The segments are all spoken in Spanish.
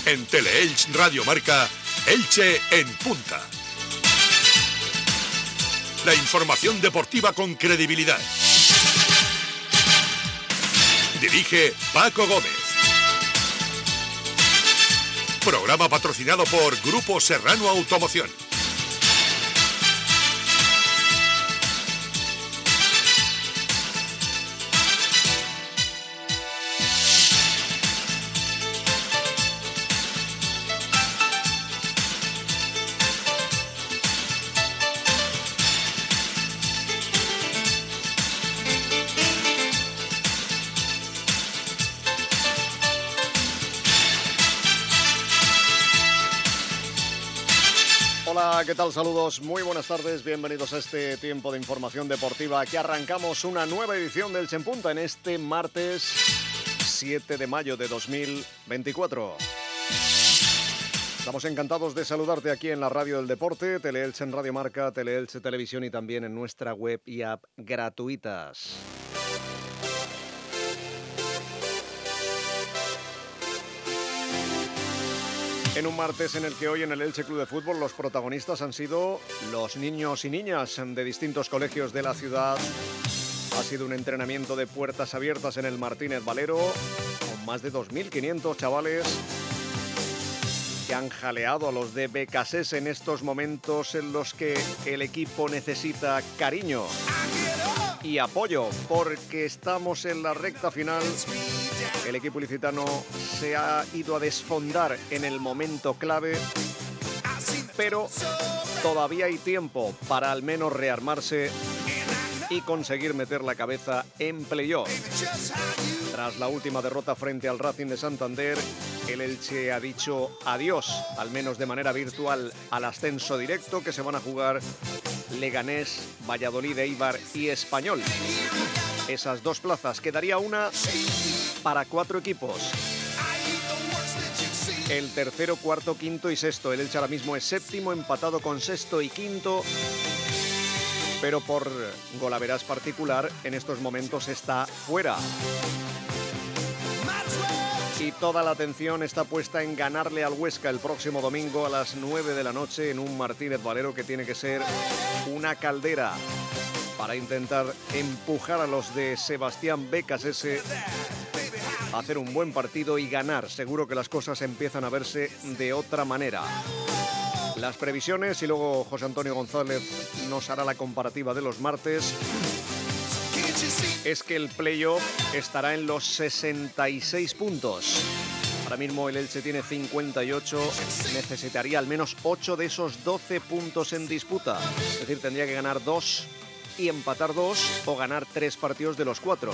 En Teleelch Radio Marca, Elche en punta. La información deportiva con credibilidad. Dirige Paco Gómez. Programa patrocinado por Grupo Serrano Automoción. Hola, ¿qué tal? Saludos, muy buenas tardes, bienvenidos a este tiempo de información deportiva. Aquí arrancamos una nueva edición del Elche en Punta en este martes 7 de mayo de 2024. Estamos encantados de saludarte aquí en la Radio del Deporte, Teleelch en Radio Marca, Teleelch Televisión y también en nuestra web y app gratuitas. En un martes en el que hoy en el Elche Club de Fútbol los protagonistas han sido los niños y niñas de distintos colegios de la ciudad. Ha sido un entrenamiento de puertas abiertas en el Martínez Valero, con más de 2.500 chavales que han jaleado a los de Becasés en estos momentos en los que el equipo necesita cariño y apoyo, porque estamos en la recta final. El equipo ilicitano se ha ido a desfondar en el momento clave, pero todavía hay tiempo para al menos rearmarse y conseguir meter la cabeza en playoff. Tras la última derrota frente al Racing de Santander, el Elche ha dicho adiós, al menos de manera virtual, al ascenso directo que se van a jugar Leganés, Valladolid, Eibar y Español. Esas dos plazas, quedaría una para 4 equipos. El tercero, cuarto, quinto y sexto. El Elche ahora mismo es séptimo, empatado con sexto y quinto, pero por golaveras particular en estos momentos está fuera. Y toda la atención está puesta en ganarle al Huesca el próximo domingo a las 9 de la noche en un Martínez Valero que tiene que ser una caldera para intentar empujar a los de Sebastián Becasese a hacer un buen partido y ganar. Seguro que las cosas empiezan a verse de otra manera. Las previsiones y luego José Antonio González nos hará la comparativa de los martes. Es que el playoff estará en los 66 puntos. Ahora mismo el Elche tiene 58, necesitaría al menos 8 de esos 12 puntos en disputa. Es decir, tendría que ganar 2 y empatar 2 o ganar 3 partidos de los 4.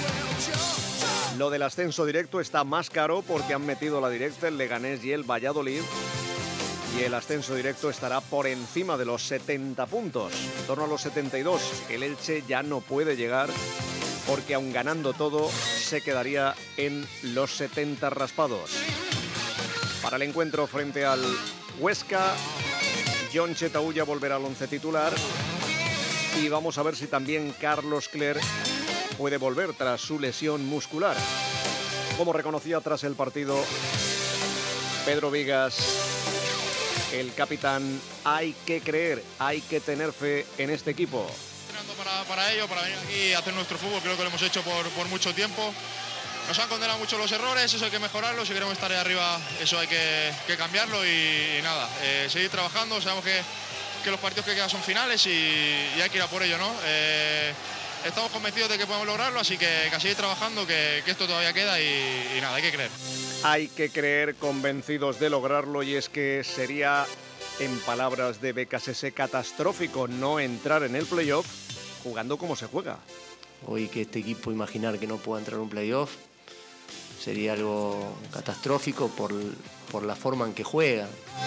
Lo del ascenso directo está más caro porque han metido la directa el Leganés y el Valladolid. Y el ascenso directo estará por encima de los 70 puntos, en torno a los 72. El Elche ya no puede llegar porque aun ganando todo se quedaría en los 70 raspados. Para el encuentro frente al Huesca, Jon Chetauya volverá al once titular y vamos a ver si también Carlos Cler puede volver tras su lesión muscular. Como reconocía tras el partido Pedro Vigas, el capitán, hay que creer, hay que tener fe en este equipo. Para ello, para venir aquí a hacer nuestro fútbol, creo que lo hemos hecho por mucho tiempo. Nos han condenado mucho los errores, eso hay que mejorarlo. Si queremos estar ahí arriba, eso hay que cambiarlo y nada, seguir trabajando. Sabemos que los partidos que quedan son finales y hay que ir a por ello, ¿no? Estamos convencidos de que podemos lograrlo, así que a seguir trabajando, que esto todavía queda y nada, hay que creer. Hay que creer, convencidos de lograrlo, y es que sería, en palabras de Becasese, catastrófico no entrar en el playoff jugando como se juega. Hoy que este equipo imaginar que no pueda entrar en un playoff sería algo catastrófico por la forma en que juega.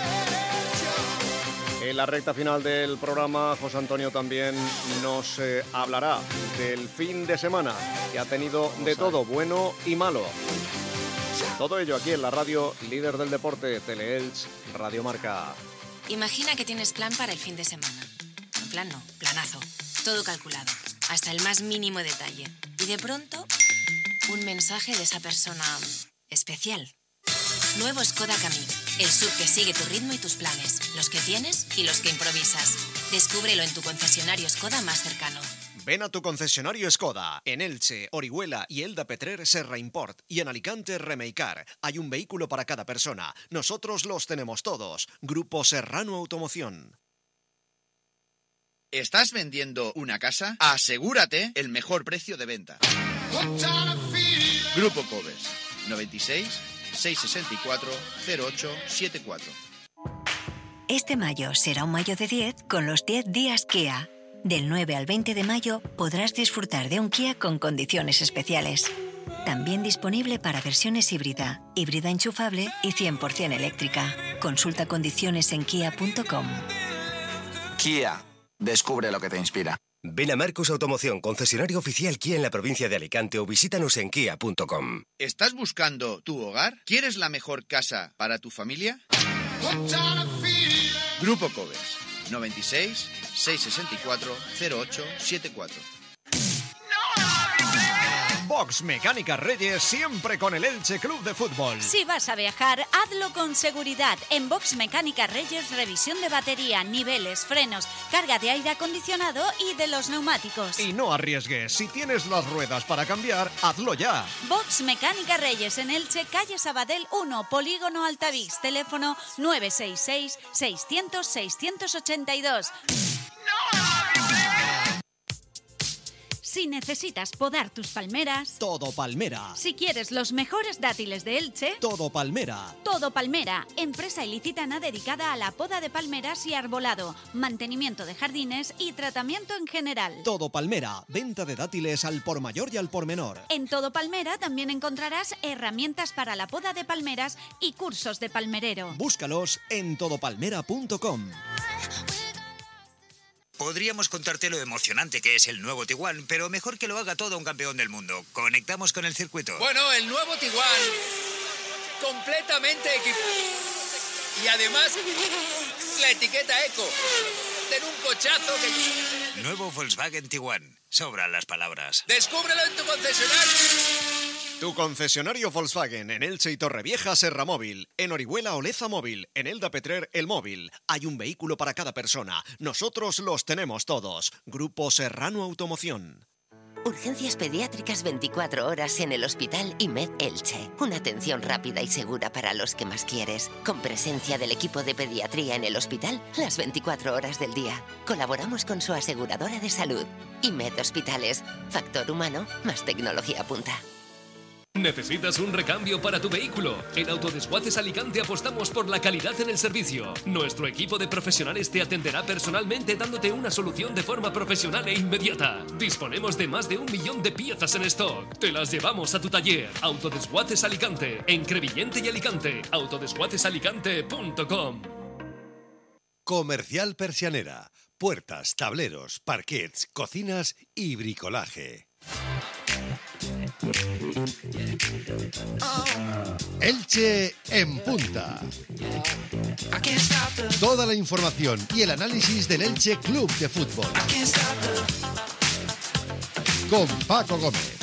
En la recta final del programa, José Antonio también nos hablará del fin de semana, que ha tenido de todo, bueno y malo. Todo ello aquí en la radio líder del deporte, Teleelch Radio Marca. Imagina que tienes plan para el fin de semana. Un plan no, planazo. Todo calculado, hasta el más mínimo detalle. Y de pronto, un mensaje de esa persona especial. Nuevo Skoda Kamiq, el SUV que sigue tu ritmo y tus planes, los que tienes y los que improvisas. Descúbrelo en tu concesionario Skoda más cercano. Ven a tu concesionario Skoda. En Elche, Orihuela y Elda Petrer, Serra Import. Y en Alicante, Remeicar. Hay un vehículo para cada persona. Nosotros los tenemos todos. Grupo Serrano Automoción. ¿Estás vendiendo una casa? Asegúrate el mejor precio de venta. Grupo Covers, 96 664 0874. Este mayo será un mayo de 10 con los 10 días Kia. Del 9 al 20 de mayo podrás disfrutar de un Kia con condiciones especiales. También disponible para versiones híbrida enchufable y 100% eléctrica. Consulta condiciones en kia.com. Kia. Descubre lo que te inspira. Ven a Marcos Automoción, concesionario oficial Kia en la provincia de Alicante, o visítanos en kia.com. ¿Estás buscando tu hogar? ¿Quieres la mejor casa para tu familia? Grupo Covers, 96 664 0874. Box Mecánica Reyes, siempre con el Elche Club de Fútbol. Si vas a viajar, hazlo con seguridad. En Box Mecánica Reyes, revisión de batería, niveles, frenos, carga de aire acondicionado y de los neumáticos. Y no arriesgues, si tienes las ruedas para cambiar, hazlo ya. Box Mecánica Reyes en Elche, calle Sabadell 1, Polígono Altavix, teléfono 966 600 682. Si necesitas podar tus palmeras... Todo Palmera. Si quieres los mejores dátiles de Elche... Todo Palmera. Todo Palmera, empresa ilicitana dedicada a la poda de palmeras y arbolado, mantenimiento de jardines y tratamiento en general. Todo Palmera, venta de dátiles al por mayor y al por menor. En Todo Palmera también encontrarás herramientas para la poda de palmeras y cursos de palmerero. Búscalos en todopalmera.com. Podríamos contarte lo emocionante que es el nuevo Tiguan, pero mejor que lo haga todo un campeón del mundo. Conectamos con el circuito. Bueno, el nuevo Tiguan, completamente equipado. Y además, la etiqueta Eco. Ten un cochazo que... Nuevo Volkswagen Tiguan. Sobran las palabras. ¡Descúbrelo en tu concesionario! Tu concesionario Volkswagen en Elche y Torrevieja, Serra Móvil. En Orihuela, Oleza Móvil. En Elda Petrer, El Móvil. Hay un vehículo para cada persona. Nosotros los tenemos todos. Grupo Serrano Automoción. Urgencias pediátricas 24 horas en el Hospital IMED Elche. Una atención rápida y segura para los que más quieres. Con presencia del equipo de pediatría en el hospital las 24 horas del día. Colaboramos con su aseguradora de salud. IMED Hospitales. Factor humano más tecnología punta. ¿Necesitas un recambio para tu vehículo? En Autodesguaces Alicante apostamos por la calidad en el servicio. Nuestro equipo de profesionales te atenderá personalmente dándote una solución de forma profesional e inmediata. Disponemos de más de 1 millón de piezas en stock. Te las llevamos a tu taller. Autodesguaces Alicante, en Crevillente y Alicante. Autodesguacesalicante.com. Comercial Persianera. Puertas, tableros, parquets, cocinas y bricolaje. Elche en punta. Toda la información y el análisis del Elche Club de Fútbol. Con Paco Gómez.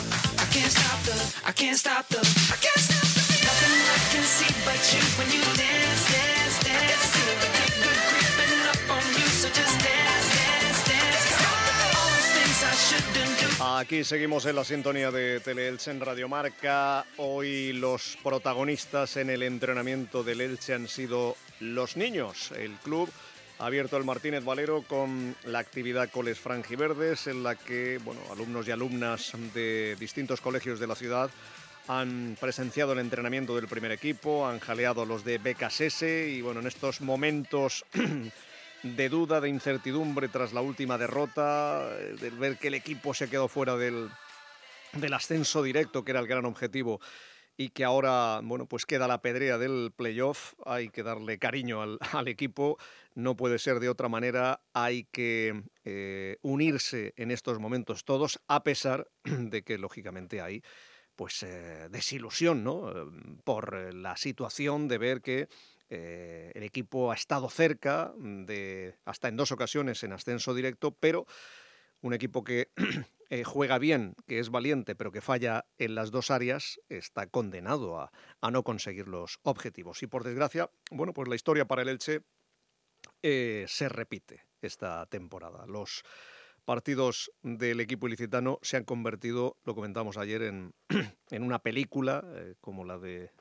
Aquí seguimos en la sintonía de Tele-Elche en Radio Marca. Hoy los protagonistas en el entrenamiento del Elche han sido los niños. El club ha abierto el Martínez Valero con la actividad Coles Franjiverdes, en la que alumnos y alumnas de distintos colegios de la ciudad han presenciado el entrenamiento del primer equipo, han jaleado los de BKSS y en estos momentos de duda, de incertidumbre tras la última derrota, de ver que el equipo se quedó fuera del ascenso directo, que era el gran objetivo, y que ahora pues queda la pedrea del playoff. Hay que darle cariño al equipo, no puede ser de otra manera, hay que unirse en estos momentos todos, a pesar de que lógicamente hay desilusión, ¿no? Por la situación de ver que el equipo ha estado cerca hasta en 2 ocasiones en ascenso directo, pero un equipo que juega bien, que es valiente, pero que falla en las dos áreas, está condenado a no conseguir los objetivos. Y por desgracia, bueno, pues la historia para el Elche se repite esta temporada. Los partidos del equipo ilicitano se han convertido, lo comentamos ayer, en una película como la de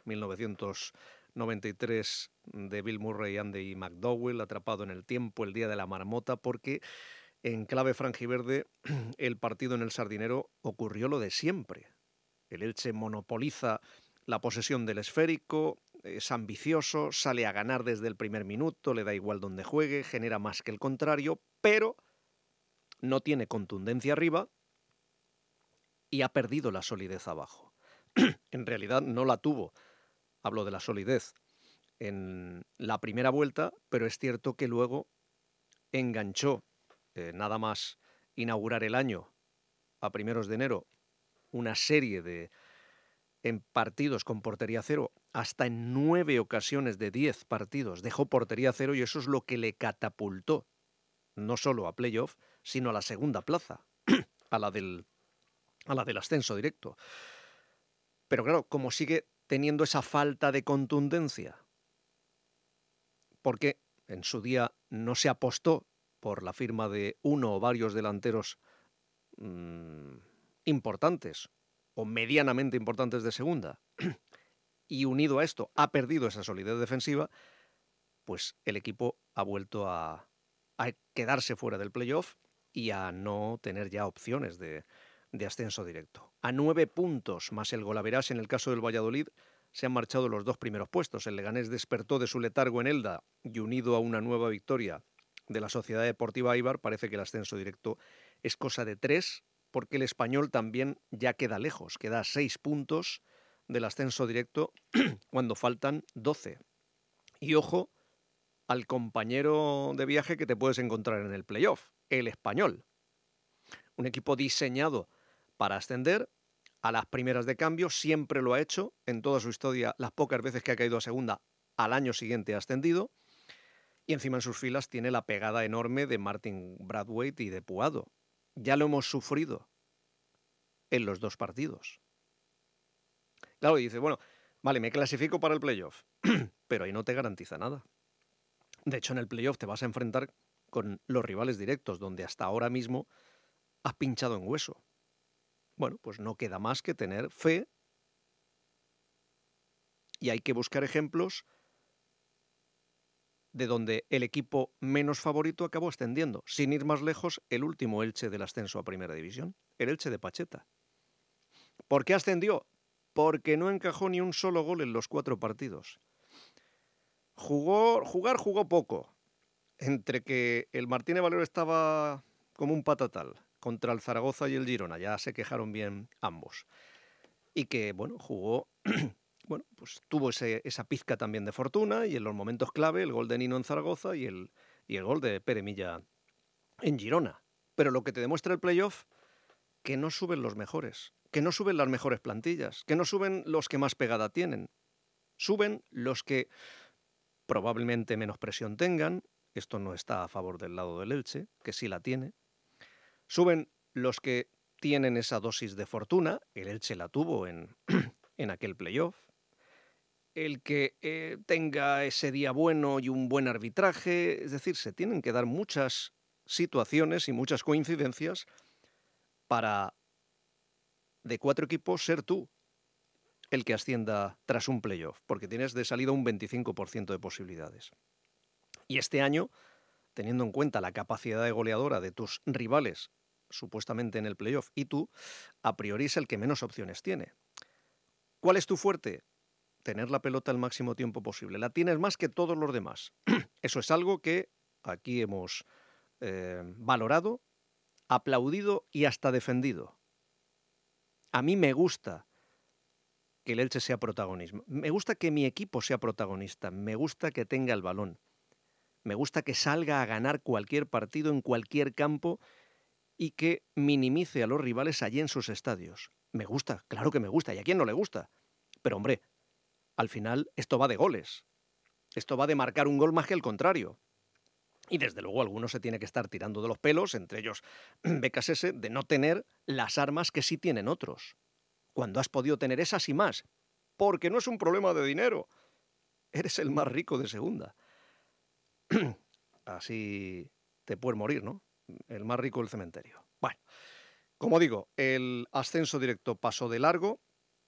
1993 de Bill Murray y Andy McDowell, Atrapado en el tiempo, El día de la marmota, porque en clave franjiverde el partido en el Sardinero ocurrió lo de siempre. El Elche monopoliza la posesión del esférico, es ambicioso, sale a ganar desde el primer minuto, le da igual donde juegue, genera más que el contrario, pero no tiene contundencia arriba y ha perdido la solidez abajo. En realidad no la tuvo, hablo de la solidez, en la primera vuelta, pero es cierto que luego enganchó, nada más inaugurar el año, a primeros de enero, una serie de partidos con portería cero, hasta en 9 ocasiones de 10 partidos dejó portería cero, y eso es lo que le catapultó no solo a playoff, sino a la segunda plaza, a la del ascenso directo. Pero claro, como sigue teniendo esa falta de contundencia, porque en su día no se apostó por la firma de uno o varios delanteros importantes o medianamente importantes de segunda, y unido a esto ha perdido esa solidez defensiva, pues el equipo ha vuelto a quedarse fuera del playoff y a no tener ya opciones de ascenso directo. A 9 puntos más el golaverage en el caso del Valladolid se han marchado los 2 primeros puestos. El Leganés despertó de su letargo en Elda y, unido a una nueva victoria de la Sociedad Deportiva Eibar, parece que el ascenso directo es cosa de 3, porque el Español también ya queda lejos, queda a 6 puntos del ascenso directo cuando faltan 12. Y ojo al compañero de viaje que te puedes encontrar en el playoff, el Español. Un equipo diseñado para ascender a las primeras de cambio, siempre lo ha hecho en toda su historia. Las pocas veces que ha caído a segunda, al año siguiente ha ascendido, y encima en sus filas tiene la pegada enorme de Martin Brathwaite y de Puado. Ya lo hemos sufrido en los 2 partidos. Claro, y dice, bueno, vale, me clasifico para el playoff, pero ahí no te garantiza nada. De hecho, en el playoff te vas a enfrentar con los rivales directos, donde hasta ahora mismo has pinchado en hueso. Bueno, pues no queda más que tener fe, y hay que buscar ejemplos de donde el equipo menos favorito acabó ascendiendo. Sin ir más lejos, el último Elche del ascenso a Primera División, el Elche de Pacheta. ¿Por qué ascendió? Porque no encajó ni un solo gol en los 4 partidos. Jugó poco. Entre que el Martínez Valero estaba como un patatal contra el Zaragoza y el Girona, ya se quejaron bien ambos. Y que, bueno, jugó, bueno, pues tuvo esa pizca también de fortuna, y en los momentos clave el gol de Nino en Zaragoza y el gol de Pere Milla en Girona. Pero lo que te demuestra el playoff, que no suben los mejores, que no suben las mejores plantillas, que no suben los que más pegada tienen. Suben los que probablemente menos presión tengan. Esto no está a favor del lado del Elche, que sí la tiene. Suben los que tienen esa dosis de fortuna. El Elche la tuvo en aquel playoff. El que tenga ese día bueno y un buen arbitraje. Es decir, se tienen que dar muchas situaciones y muchas coincidencias para, de 4 equipos, ser tú el que ascienda tras un playoff, porque tienes de salida un 25% de posibilidades. Y este año, teniendo en cuenta la capacidad de goleadora de tus rivales, supuestamente en el playoff, y tú, a priori es el que menos opciones tiene. ¿Cuál es tu fuerte? Tener la pelota el máximo tiempo posible. La tienes más que todos los demás. Eso es algo que aquí hemos valorado, aplaudido y hasta defendido. A mí me gusta que el Elche sea protagonista. Me gusta que mi equipo sea protagonista. Me gusta que tenga el balón. Me gusta que salga a ganar cualquier partido en cualquier campo y que minimice a los rivales allí en sus estadios. Me gusta, claro que me gusta. ¿Y a quién no le gusta? Pero hombre, al final esto va de goles. Esto va de marcar un gol más que el contrario. Y desde luego algunos se tiene que estar tirando de los pelos, entre ellos BKSS, de no tener las armas que sí tienen otros. Cuando has podido tener esas y más. Porque no es un problema de dinero. Eres el más rico de segunda. Así te puedes morir, ¿no? El más rico del cementerio. Bueno, como digo, el ascenso directo pasó de largo.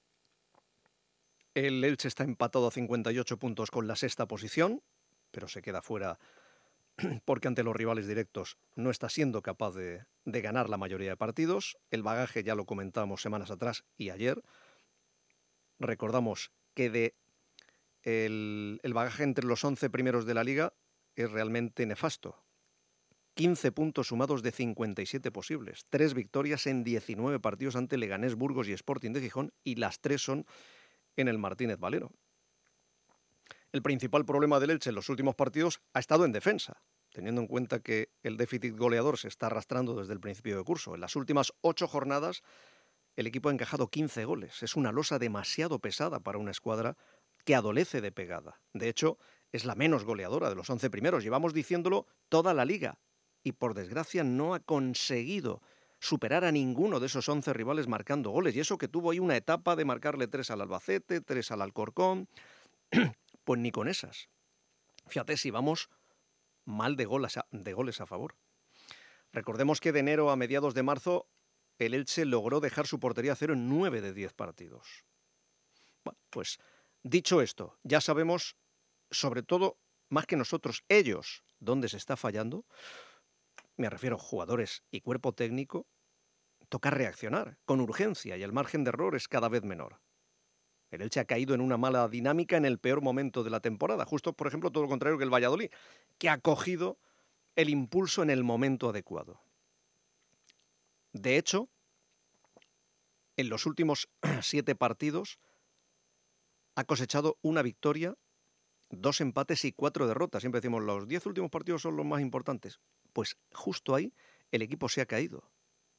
El Elche está empatado a 58 puntos con la sexta posición, pero se queda fuera porque ante los rivales directos no está siendo capaz de ganar la mayoría de partidos. El bagaje ya lo comentamos semanas atrás y ayer. Recordamos que el bagaje entre los 11 primeros de la Liga es realmente nefasto. 15 puntos sumados de 57 posibles. 3 victorias en 19 partidos ante Leganés, Burgos y Sporting de Gijón, y las 3 son en el Martínez Valero. El principal problema del Elche en los últimos partidos ha estado en defensa, teniendo en cuenta que el déficit goleador se está arrastrando desde el principio de curso. En las últimas 8 jornadas el equipo ha encajado 15 goles. Es una losa demasiado pesada para una escuadra que adolece de pegada. De hecho, es la menos goleadora de los 11 primeros. Llevamos diciéndolo toda la Liga y, por desgracia, no ha conseguido superar a ninguno de esos 11 rivales marcando goles. Y eso que tuvo ahí una etapa de marcarle 3 al Albacete, 3 al Alcorcón. Pues ni con esas. Fíjate si vamos mal de goles a favor. Recordemos que de enero a mediados de marzo el Elche logró dejar su portería a cero en 9 de 10 partidos. Bueno, pues dicho esto, ya sabemos, sobre todo, más que nosotros, ellos, dónde se está fallando. Me refiero a jugadores y cuerpo técnico. Toca reaccionar con urgencia y el margen de error es cada vez menor. El Elche ha caído en una mala dinámica en el peor momento de la temporada. Justo, por ejemplo, todo lo contrario que el Valladolid, que ha cogido el impulso en el momento adecuado. De hecho, en los últimos 7 partidos ha cosechado una victoria, 2 empates y 4 derrotas. Siempre decimos, los 10 últimos partidos son los más importantes. Pues justo ahí el equipo se ha caído.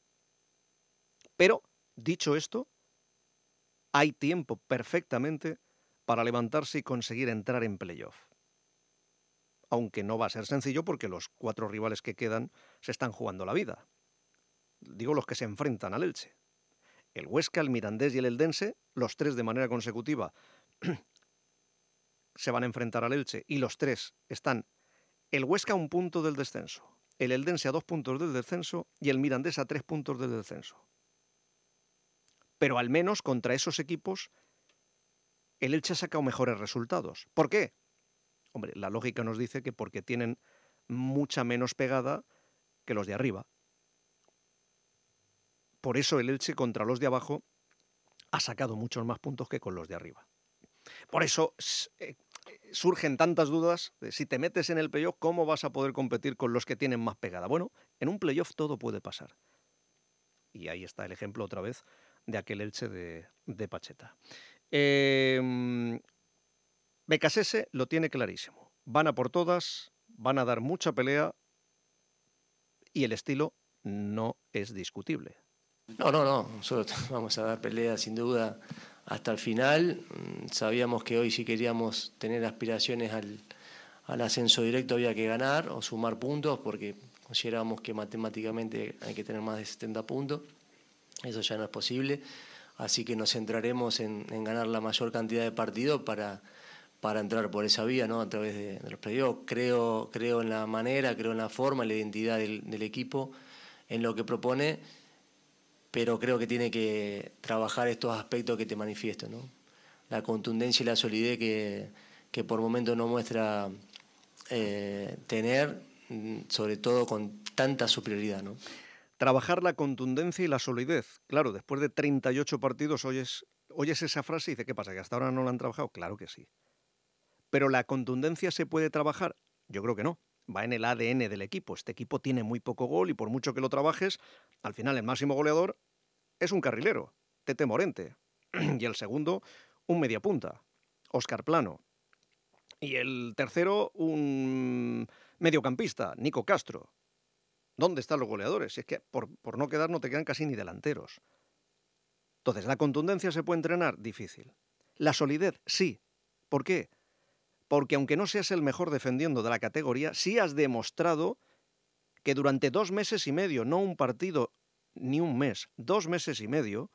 Pero, dicho esto, hay tiempo perfectamente para levantarse y conseguir entrar en playoff. Aunque no va a ser sencillo porque los 4 rivales que quedan se están jugando la vida. Digo los que se enfrentan al Elche. El Huesca, el Mirandés y el Eldense, los 3 de manera consecutiva, se van a enfrentar al Elche y los 3 están el Huesca a 1 punto del descenso, el Eldense a 2 puntos del descenso y el Mirandés a 3 puntos del descenso. Pero al menos contra esos equipos el Elche ha sacado mejores resultados. ¿Por qué? Hombre, la lógica nos dice que porque tienen mucha menos pegada que los de arriba. Por eso el Elche contra los de abajo ha sacado muchos más puntos que con los de arriba. Por eso surgen tantas dudas de si te metes en el playoff, ¿cómo vas a poder competir con los que tienen más pegada? Bueno, en un playoff todo puede pasar. Y ahí está el ejemplo otra vez de aquel Elche de Pacheta. BKSS lo tiene clarísimo. Van a por todas, van a dar mucha pelea y el estilo no es discutible. No. Nosotros vamos a dar pelea sin duda hasta el final. Sabíamos que hoy si queríamos tener aspiraciones al ascenso directo había que ganar o sumar puntos porque considerábamos que matemáticamente hay que tener más de 70 puntos. Eso ya no es posible. Así que nos centraremos en ganar la mayor cantidad de partidos para entrar por esa vía, ¿no? A través de los playoffs. Creo en la manera, creo en la forma, en la identidad del equipo, en lo que propone, pero creo que tiene que trabajar estos aspectos que te manifiesto, ¿no? La contundencia y la solidez que por momentos no muestra tener, sobre todo con tanta superioridad, ¿no? Trabajar la contundencia y la solidez. Claro, después de 38 partidos oyes esa frase y dices, ¿qué pasa? ¿Que hasta ahora no la han trabajado? Claro que sí. ¿Pero la contundencia se puede trabajar? Yo creo que no. Va en el ADN del equipo. Este equipo tiene muy poco gol y por mucho que lo trabajes, al final el máximo goleador es un carrilero, Tete Morente. Y el segundo, un mediapunta, Óscar Plano. Y el tercero, un mediocampista, Nico Castro. ¿Dónde están los goleadores? Si es que por no quedar no te quedan casi ni delanteros. Entonces, ¿la contundencia se puede entrenar? Difícil. La solidez, sí. ¿Por qué? porque aunque no seas el mejor defendiendo de la categoría, sí has demostrado que durante 2 meses y medio, no un partido ni un mes, 2 meses y medio,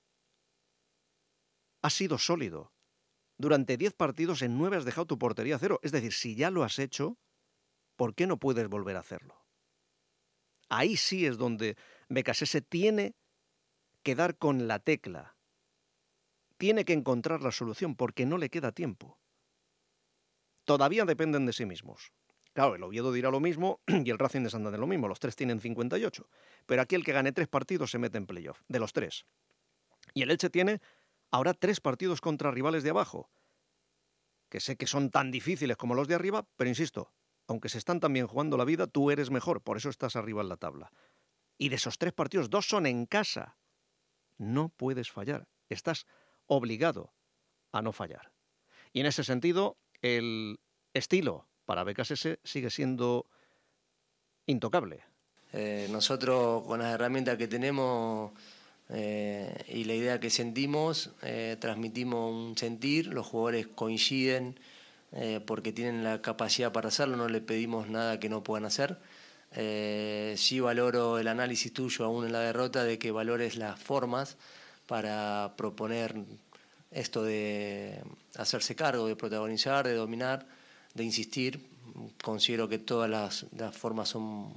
has sido sólido. Durante 10 partidos en 9 has dejado tu portería a 0. Es decir, si ya lo has hecho, ¿por qué no puedes volver a hacerlo? Ahí sí es donde BKSS tiene que dar con la tecla. Tiene que encontrar la solución porque no le queda tiempo. Todavía dependen de sí mismos. Claro, el Oviedo dirá lo mismo y el Racing de Santander lo mismo. Los 3 tienen 58. Pero aquí el que gane 3 partidos se mete en playoff, de los 3. Y el Elche tiene ahora 3 partidos contra rivales de abajo, que sé que son tan difíciles como los de arriba, pero insisto, aunque se están también jugando la vida, tú eres mejor, por eso estás arriba en la tabla. Y de esos 3 partidos, 2 son en casa. No puedes fallar. Estás obligado a no fallar. Y en ese sentido, el estilo para BKSS sigue siendo intocable. Nosotros, con las herramientas que tenemos y la idea que sentimos, transmitimos un sentir, los jugadores coinciden porque tienen la capacidad para hacerlo, no le pedimos nada que no puedan hacer. Sí valoro el análisis tuyo aún en la derrota, de que valores las formas para proponer esto de hacerse cargo, de protagonizar, de dominar, de insistir. Considero que todas las formas son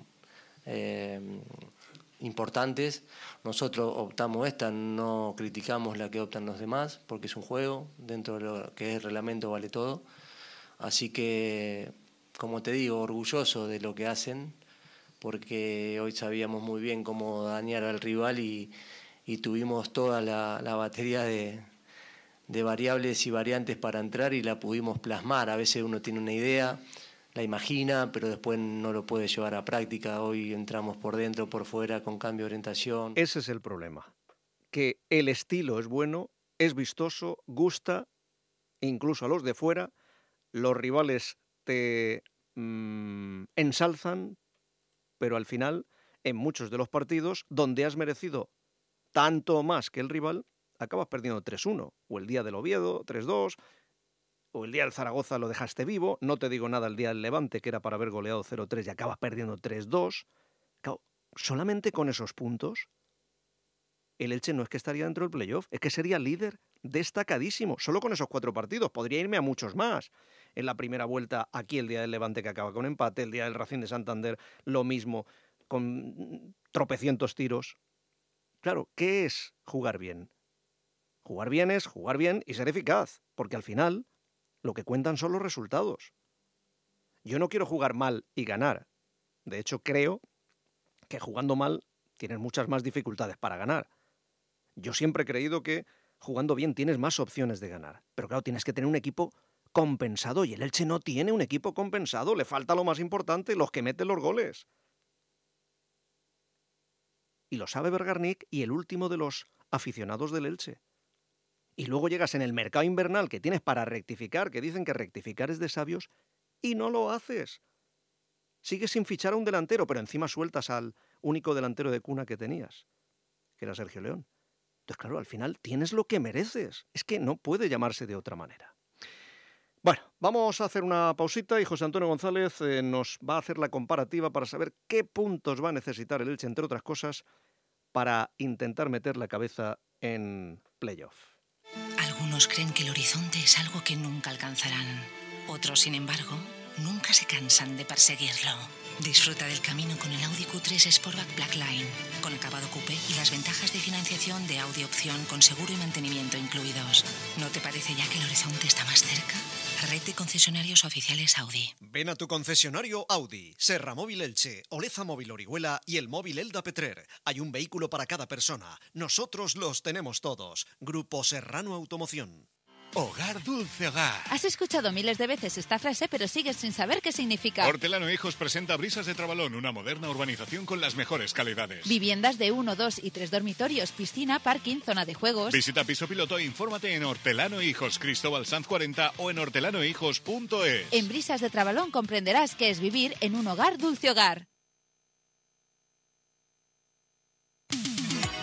importantes. Nosotros optamos esta, no criticamos la que optan los demás, porque es un juego, dentro de lo que es el reglamento vale todo. Así que, como te digo, orgulloso de lo que hacen, porque hoy sabíamos muy bien cómo dañar al rival y tuvimos toda la batería de variables y variantes para entrar y la pudimos plasmar. A veces uno tiene una idea, la imagina, pero después no lo puede llevar a práctica. Hoy entramos por dentro, por fuera, con cambio de orientación. Ese es el problema, que el estilo es bueno, es vistoso, gusta, incluso a los de fuera, los rivales te ensalzan, pero al final, en muchos de los partidos, donde has merecido tanto más que el rival, acabas perdiendo 3-1, o el día del Oviedo, 3-2, o el día del Zaragoza lo dejaste vivo, no te digo nada el día del Levante, que era para haber goleado 0-3 y acabas perdiendo 3-2. Claro, solamente con esos puntos, el Elche no es que estaría dentro del playoff, es que sería líder destacadísimo, solo con esos 4 partidos, podría irme a muchos más. En la primera vuelta, aquí el día del Levante que acaba con empate, el día del Racing de Santander, lo mismo, con tropecientos tiros. Claro, ¿qué es jugar bien? Jugar bien es jugar bien y ser eficaz, porque al final lo que cuentan son los resultados. Yo no quiero jugar mal y ganar. De hecho, creo que jugando mal tienes muchas más dificultades para ganar. Yo siempre he creído que jugando bien tienes más opciones de ganar. Pero claro, tienes que tener un equipo compensado y el Elche no tiene un equipo compensado. Le falta lo más importante, los que meten los goles. Y lo sabe Bergarnik y el último de los aficionados del Elche. Y luego llegas en el mercado invernal que tienes para rectificar, que dicen que rectificar es de sabios, y no lo haces. Sigues sin fichar a un delantero, pero encima sueltas al único delantero de cuna que tenías, que era Sergio León. Entonces, claro, al final tienes lo que mereces. Es que no puede llamarse de otra manera. Bueno, vamos a hacer una pausita y José Antonio González nos va a hacer la comparativa para saber qué puntos va a necesitar el Elche, entre otras cosas, para intentar meter la cabeza en playoff. Algunos creen que el horizonte es algo que nunca alcanzarán. Otros, sin embargo, nunca se cansan de perseguirlo. Disfruta del camino con el Audi Q3 Sportback Blackline, con acabado coupé y las ventajas de financiación de Audi Opción con seguro y mantenimiento incluidos. ¿No te parece ya que el horizonte está más cerca? Red de concesionarios oficiales Audi. Ven a tu concesionario Audi, Serra Móvil Elche, Oleza Móvil Orihuela y el móvil Elda Petrer. Hay un vehículo para cada persona. Nosotros los tenemos todos. Grupo Serrano Automoción. Hogar Dulce Hogar. Has escuchado miles de veces esta frase, pero sigues sin saber qué significa. Hortelano Hijos presenta Brisas de Trabalón, una moderna urbanización con las mejores calidades. Viviendas de 1, 2 y 3 dormitorios, piscina, parking, zona de juegos. Visita Piso Piloto e infórmate en Hortelano Hijos, Cristóbal Sanz 40 o en hortelanohijos.es. En Brisas de Trabalón comprenderás qué es vivir en un hogar dulce hogar.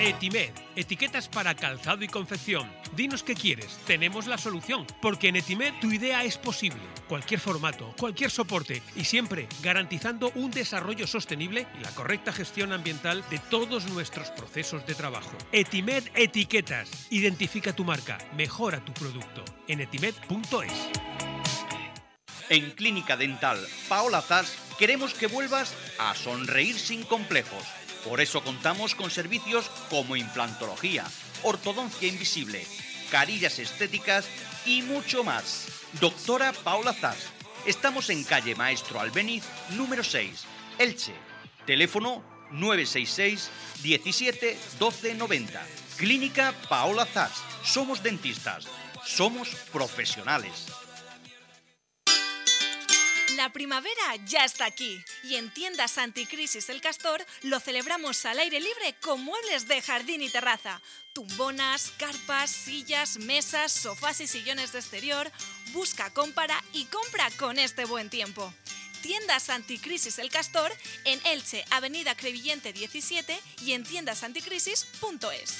Etimed, etiquetas para calzado y confección. Dinos qué quieres, tenemos la solución, porque en Etimed tu idea es posible. Cualquier formato, cualquier soporte y siempre garantizando un desarrollo sostenible y la correcta gestión ambiental de todos nuestros procesos de trabajo. Etimed Etiquetas. Identifica tu marca, mejora tu producto. En etimed.es. En Clínica Dental Paola Zas queremos que vuelvas a sonreír sin complejos. Por eso contamos con servicios como implantología, ortodoncia invisible, carillas estéticas y mucho más. Doctora Paola Zas. Estamos en calle Maestro Albéniz, número 6, Elche. Teléfono 966 17 12 90. Clínica Paola Zas. Somos dentistas. Somos profesionales. La primavera ya está aquí y en Tiendas Anticrisis El Castor lo celebramos al aire libre con muebles de jardín y terraza. Tumbonas, carpas, sillas, mesas, sofás y sillones de exterior. Busca, compara y compra con este buen tiempo. Tiendas Anticrisis El Castor en Elche, Avenida Crevillente 17 y en tiendasanticrisis.es.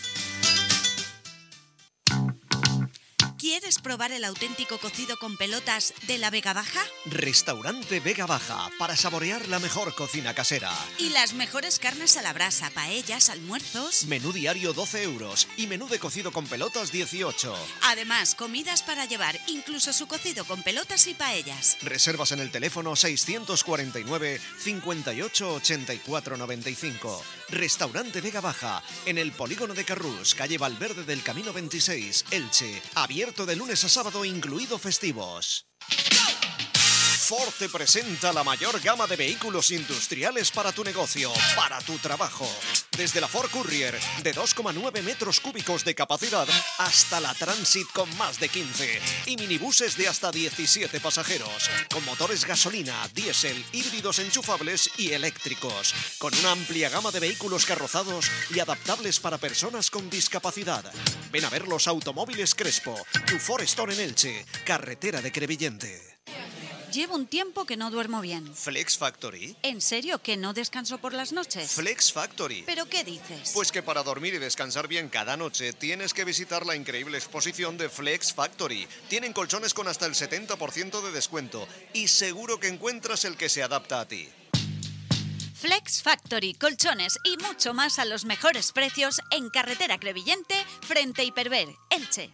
¿Quieres probar el auténtico cocido con pelotas de la Vega Baja? Restaurante Vega Baja, para saborear la mejor cocina casera. Y las mejores carnes a la brasa, paellas, almuerzos. Menú diario 12 € y menú de cocido con pelotas 18. Además, comidas para llevar, incluso su cocido con pelotas y paellas. Reservas en el teléfono 649 58 84 95. Restaurante Vega Baja, en el Polígono de Carrús, calle Valverde del Camino 26, Elche. Abierto de lunes a sábado, incluido festivos. Ford te presenta la mayor gama de vehículos industriales para tu negocio, para tu trabajo. Desde la Ford Courier, de 2,9 metros cúbicos de capacidad, hasta la Transit con más de 15. Y minibuses de hasta 17 pasajeros, con motores gasolina, diésel, híbridos enchufables y eléctricos. Con una amplia gama de vehículos carrozados y adaptables para personas con discapacidad. Ven a ver los Automóviles Crespo, tu Ford Store en Elche, carretera de Crevillente. Llevo un tiempo que no duermo bien. ¿Flex Factory? ¿En serio que no descanso por las noches? Flex Factory. ¿Pero qué dices? Pues que para dormir y descansar bien cada noche tienes que visitar la increíble exposición de Flex Factory. Tienen colchones con hasta el 70% de descuento y seguro que encuentras el que se adapta a ti. Flex Factory, colchones y mucho más a los mejores precios en carretera Crevillente, frente a Hiperver, Elche.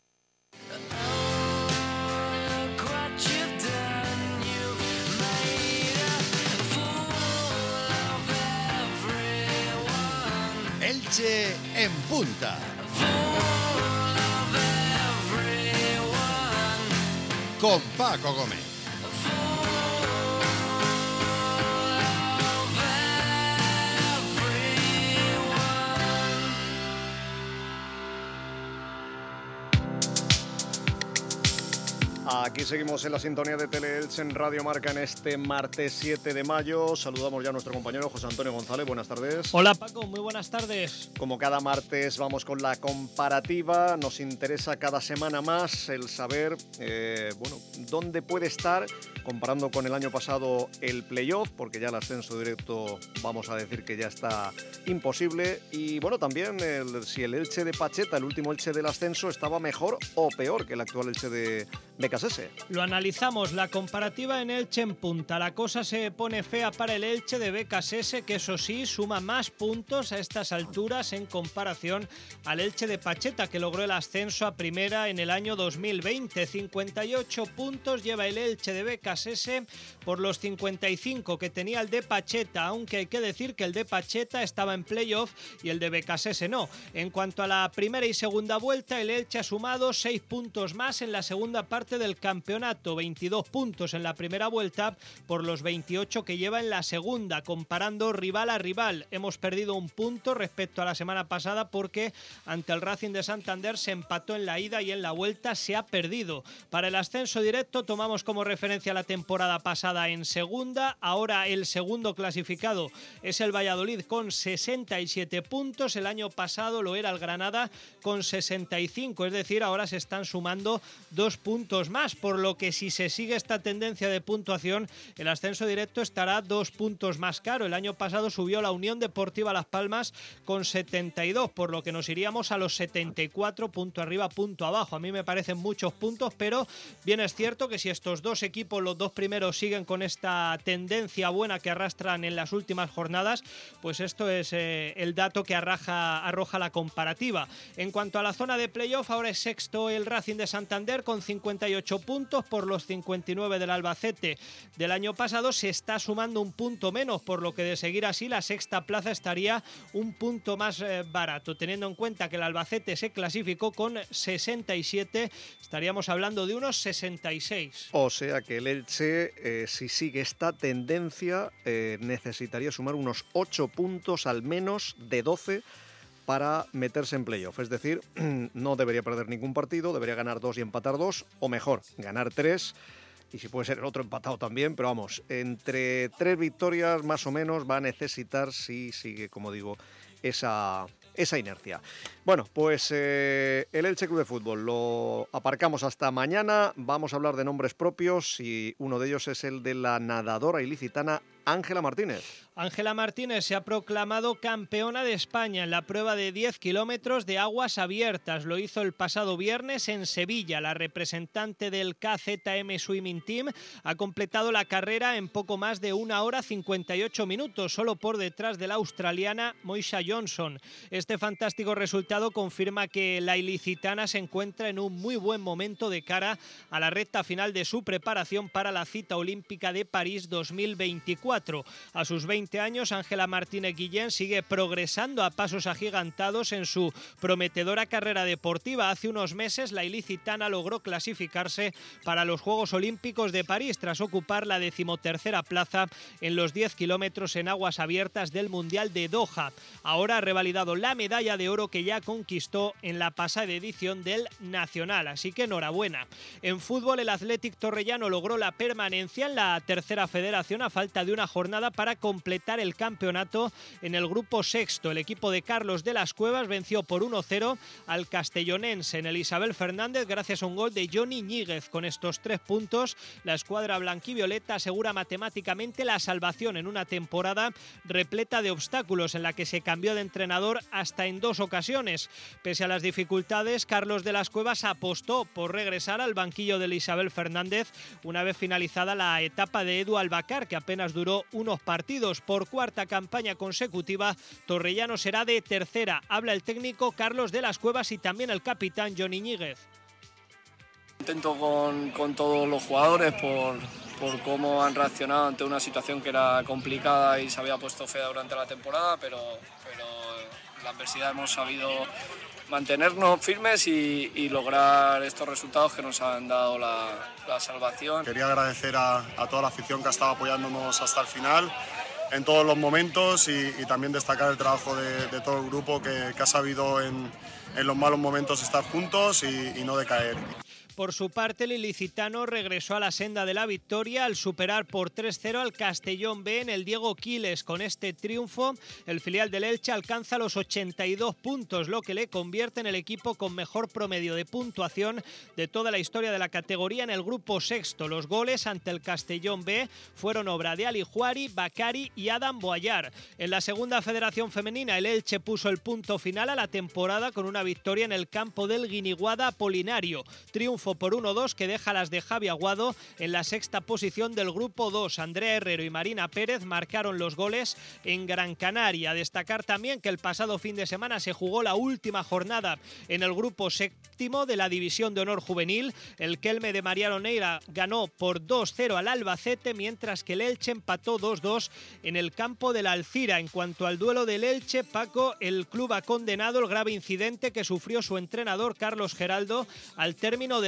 Elche en punta. Con Paco Gómez. Aquí seguimos en la sintonía de Teleelche en Radio Marca en este martes 7 de mayo. Saludamos ya a nuestro compañero José Antonio González. Buenas tardes. Hola Paco, muy buenas tardes. Como cada martes vamos con la comparativa. Nos interesa cada semana más el saber dónde puede estar, comparando con el año pasado, el playoff, porque ya el ascenso directo vamos a decir que ya está imposible. Y bueno, también si el Elche de Pacheta, el último Elche del ascenso, estaba mejor o peor que el actual Elche de BKS. Lo analizamos, la comparativa en Elche en punta. La cosa se pone fea para el Elche de BKS, que eso sí, suma más puntos a estas alturas en comparación al Elche de Pacheta, que logró el ascenso a primera en el año 2020. 58 puntos lleva el Elche de BKS por los 55 que tenía el de Pacheta, aunque hay que decir que el de Pacheta estaba en playoff y el de BKS no. En cuanto a la primera y segunda vuelta, el Elche ha sumado 6 puntos más en la segunda parte del campeonato, 22 puntos en la primera vuelta por los 28 que lleva en la segunda. Comparando rival a rival, hemos perdido un punto respecto a la semana pasada porque ante el Racing de Santander se empató en la ida y en la vuelta se ha perdido. Para el ascenso directo tomamos como referencia la temporada pasada en segunda. Ahora el segundo clasificado es el Valladolid con 67 puntos. El año pasado lo era el Granada con 65. Es decir, ahora se están sumando 2 puntos más, por lo que si se sigue esta tendencia de puntuación, el ascenso directo estará 2 puntos más caro. El año pasado subió la Unión Deportiva Las Palmas con 72, por lo que nos iríamos a los 74, punto arriba, punto abajo. A mí me parecen muchos puntos, pero bien es cierto que si estos dos equipos, los dos primeros, siguen con esta tendencia buena que arrastran en las últimas jornadas, pues esto es el dato que arroja la comparativa. En cuanto a la zona de playoff, ahora es sexto el Racing de Santander con 58 puntos por los 59 del Albacete del año pasado. Se está sumando un punto menos, por lo que de seguir así la sexta plaza estaría un punto más barato. Teniendo en cuenta que el Albacete se clasificó con 67, estaríamos hablando de unos 66. O sea que el Elche, si sigue esta tendencia, necesitaría sumar unos 8 puntos al menos de 12 para meterse en playoff. Es decir, no debería perder ningún partido, debería ganar 2 y empatar 2, o mejor, ganar 3, y si puede ser el otro empatado también, pero vamos, entre 3 victorias más o menos va a necesitar, si sigue, como digo, esa inercia. Bueno, pues el Elche Club de Fútbol lo aparcamos hasta mañana. Vamos a hablar de nombres propios y uno de ellos es el de la nadadora ilicitana Ángela Martínez. Ángela Martínez se ha proclamado campeona de España en la prueba de 10 kilómetros de aguas abiertas. Lo hizo el pasado viernes en Sevilla. La representante del KZM Swimming Team ha completado la carrera en poco más de 1 hora 58 minutos, solo por detrás de la australiana Moisha Johnson. Este fantástico resultado confirma que la ilicitana se encuentra en un muy buen momento de cara a la recta final de su preparación para la cita olímpica de París 2024. A sus 20 años, Ángela Martínez Guillén sigue progresando a pasos agigantados en su prometedora carrera deportiva. Hace unos meses, la ilicitana logró clasificarse para los Juegos Olímpicos de París tras ocupar la 13ª plaza en los 10 kilómetros en aguas abiertas del Mundial de Doha. Ahora ha revalidado la medalla de oro que ya conquistó en la pasada edición del Nacional, así que enhorabuena. En fútbol, el Athletic Torrellano logró la permanencia en la tercera federación a falta de una jornada para completar el campeonato en el grupo sexto. El equipo de Carlos de las Cuevas venció por 1-0 al castellonense en el Isabel Fernández gracias a un gol de Johnny Ñíguez. Con estos 3 puntos, la escuadra blanquivioleta asegura matemáticamente la salvación en una temporada repleta de obstáculos en la que se cambió de entrenador hasta en 2 ocasiones. Pese a las dificultades, Carlos de las Cuevas apostó por regresar al banquillo del Isabel Fernández una vez finalizada la etapa de Edu Albacar, que apenas duró unos partidos. Por 4ª campaña consecutiva, Torrellano será de tercera. Habla el técnico Carlos de las Cuevas y también el capitán Johnny Ñíguez. Contento con todos los jugadores por cómo han reaccionado ante una situación que era complicada y se había puesto fea durante la temporada, pero la adversidad hemos sabido mantenernos firmes y lograr estos resultados que nos han dado la salvación. Quería agradecer a toda la afición que ha estado apoyándonos hasta el final en todos los momentos y también destacar el trabajo de todo el grupo que ha sabido en los malos momentos estar juntos y no decaer. Por su parte, el ilicitano regresó a la senda de la victoria al superar por 3-0 al Castellón B en el Diego Quiles. Con este triunfo, el filial del Elche alcanza los 82 puntos, lo que le convierte en el equipo con mejor promedio de puntuación de toda la historia de la categoría en el grupo sexto. Los goles ante el Castellón B fueron obra de Ali Juari, Bakari y Adam Boyar. En la segunda federación femenina, el Elche puso el punto final a la temporada con una victoria en el campo del Guiniguada Apolinario. Triunfo por 1-2 que deja a las de Javi Aguado en la sexta posición del grupo 2. Andrea Herrero y Marina Pérez marcaron los goles en Gran Canaria. Destacar también que el pasado fin de semana se jugó la última jornada en el grupo séptimo de la División de Honor Juvenil. El Kelme de Mariano Neira ganó por 2-0 al Albacete, mientras que el Elche empató 2-2 en el campo de la Alcira. En cuanto al duelo del Elche, Paco, el club ha condenado el grave incidente que sufrió su entrenador Carlos Geraldo al término del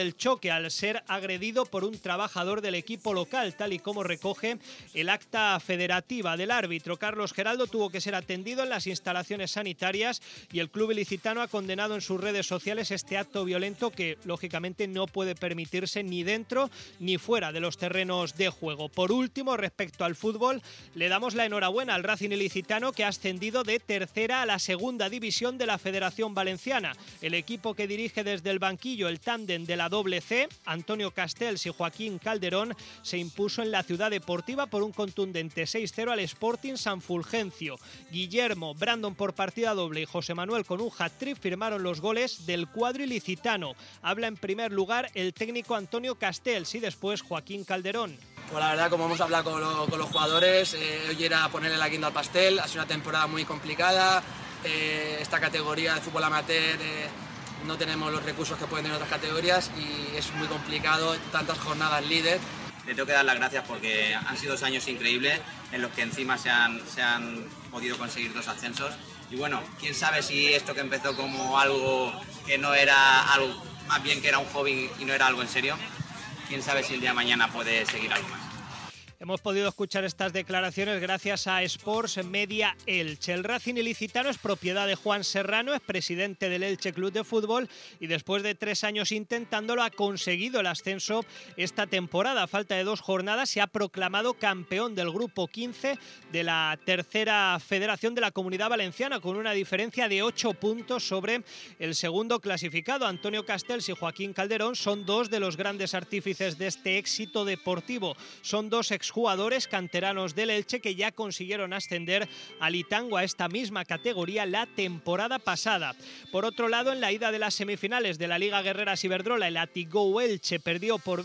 el choque al ser agredido por un trabajador del equipo local, tal y como recoge el acta federativa del árbitro. Carlos Geraldo tuvo que ser atendido en las instalaciones sanitarias y el club ilicitano ha condenado en sus redes sociales este acto violento que, lógicamente, no puede permitirse ni dentro ni fuera de los terrenos de juego. Por último, respecto al fútbol, le damos la enhorabuena al Racing ilicitano, que ha ascendido de tercera a la segunda división de la Federación Valenciana. El equipo que dirige desde el banquillo el tándem de la doble C, Antonio Castells y Joaquín Calderón, se impuso en la Ciudad Deportiva por un contundente 6-0 al Sporting San Fulgencio. Guillermo, Brandon por partida doble y José Manuel con un hat-trick firmaron los goles del cuadro ilicitano. Habla en primer lugar el técnico Antonio Castells y después Joaquín Calderón. Pues la verdad, como hemos hablado con los jugadores, hoy era ponerle la guinda al pastel. Ha sido una temporada muy complicada. Esta categoría de fútbol amateur no tenemos los recursos que pueden tener otras categorías y es muy complicado, tantas jornadas líder. Le tengo que dar las gracias porque han sido 2 años increíbles en los que encima se han podido conseguir 2 ascensos. Y bueno, quién sabe si esto que empezó como algo que no era algo, más bien que era un hobby y no era algo en serio, quién sabe si el día de mañana puede seguir algo más. Hemos podido escuchar estas declaraciones gracias a Sports Media Elche. El Racing ilicitano es propiedad de Juan Serrano, es presidente del Elche Club de Fútbol y después de 3 años intentándolo ha conseguido el ascenso esta temporada. A falta de 2 jornadas se ha proclamado campeón del grupo 15 de la tercera federación de la Comunidad Valenciana con una diferencia de 8 puntos sobre el segundo clasificado. Antonio Castells y Joaquín Calderón son 2 de los grandes artífices de este éxito deportivo. Son 2 exjugadores canteranos del Elche que ya consiguieron ascender al Itango a esta misma categoría la temporada pasada. Por otro lado, en la ida de las semifinales de la Liga Guerreras Iberdrola, el Atigou Elche perdió por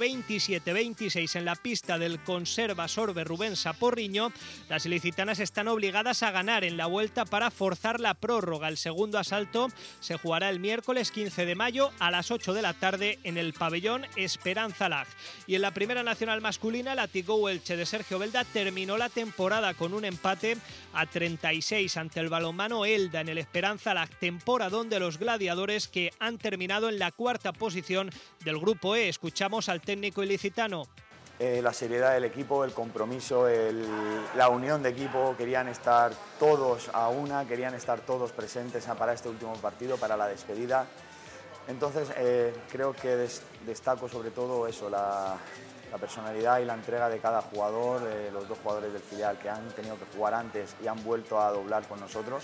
27-26 en la pista del Conserva Sorbe Rubén Saporriño. Las ilicitanas están obligadas a ganar en la vuelta para forzar la prórroga. El segundo asalto se jugará el miércoles 15 de mayo a las 8 de la tarde en el pabellón Esperanza Lag. Y en la primera nacional masculina, el Atigou Elche de Sergio Belda terminó la temporada con un empate a 36 ante el balonmano Elda en el Esperanza Lag, temporadón de los gladiadores que han terminado en la 4ª posición del grupo E. Escuchamos al técnico ilicitano. La seriedad del equipo, el compromiso, la unión de equipo, querían estar todos a una, querían estar todos presentes para este último partido, para la despedida. Entonces creo que destaco sobre todo eso, la personalidad y la entrega de cada jugador, los 2 jugadores del filial que han tenido que jugar antes y han vuelto a doblar con nosotros.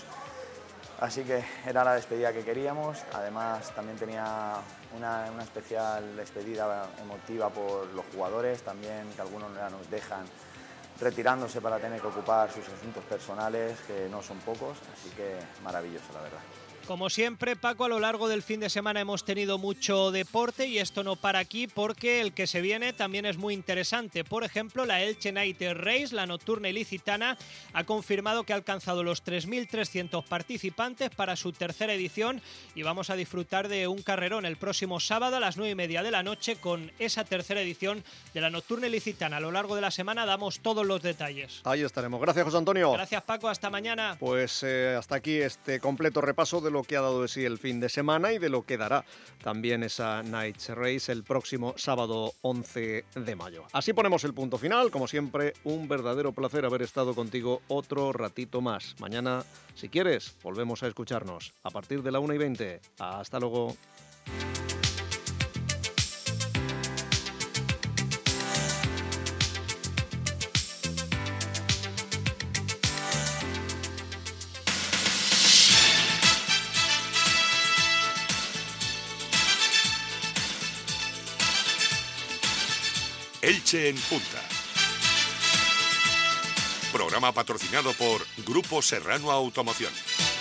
Así que era la despedida que queríamos, además también tenía una especial despedida emotiva por los jugadores, también que algunos ya nos dejan retirándose para tener que ocupar sus asuntos personales, que no son pocos, así que maravilloso la verdad. Como siempre, Paco, a lo largo del fin de semana hemos tenido mucho deporte y esto no para aquí porque el que se viene también es muy interesante. Por ejemplo, la Elche Night Race, la nocturna ilicitana, ha confirmado que ha alcanzado los 3.300 participantes para su tercera edición y vamos a disfrutar de un carrerón el próximo sábado a las 9:30 de la noche con esa tercera edición de la nocturna ilicitana. A lo largo de la semana damos todos los detalles. Ahí estaremos. Gracias, José Antonio. Gracias, Paco. Hasta mañana. Pues hasta aquí este completo repaso de lo que ha dado de sí el fin de semana y de lo que dará también esa Night Race el próximo sábado 11 de mayo. Así ponemos el punto final. Como siempre, un verdadero placer haber estado contigo otro ratito más. Mañana, si quieres, volvemos a escucharnos a partir de la 1:20. Hasta luego. Elche en Punta. Programa patrocinado por Grupo Serrano Automoción.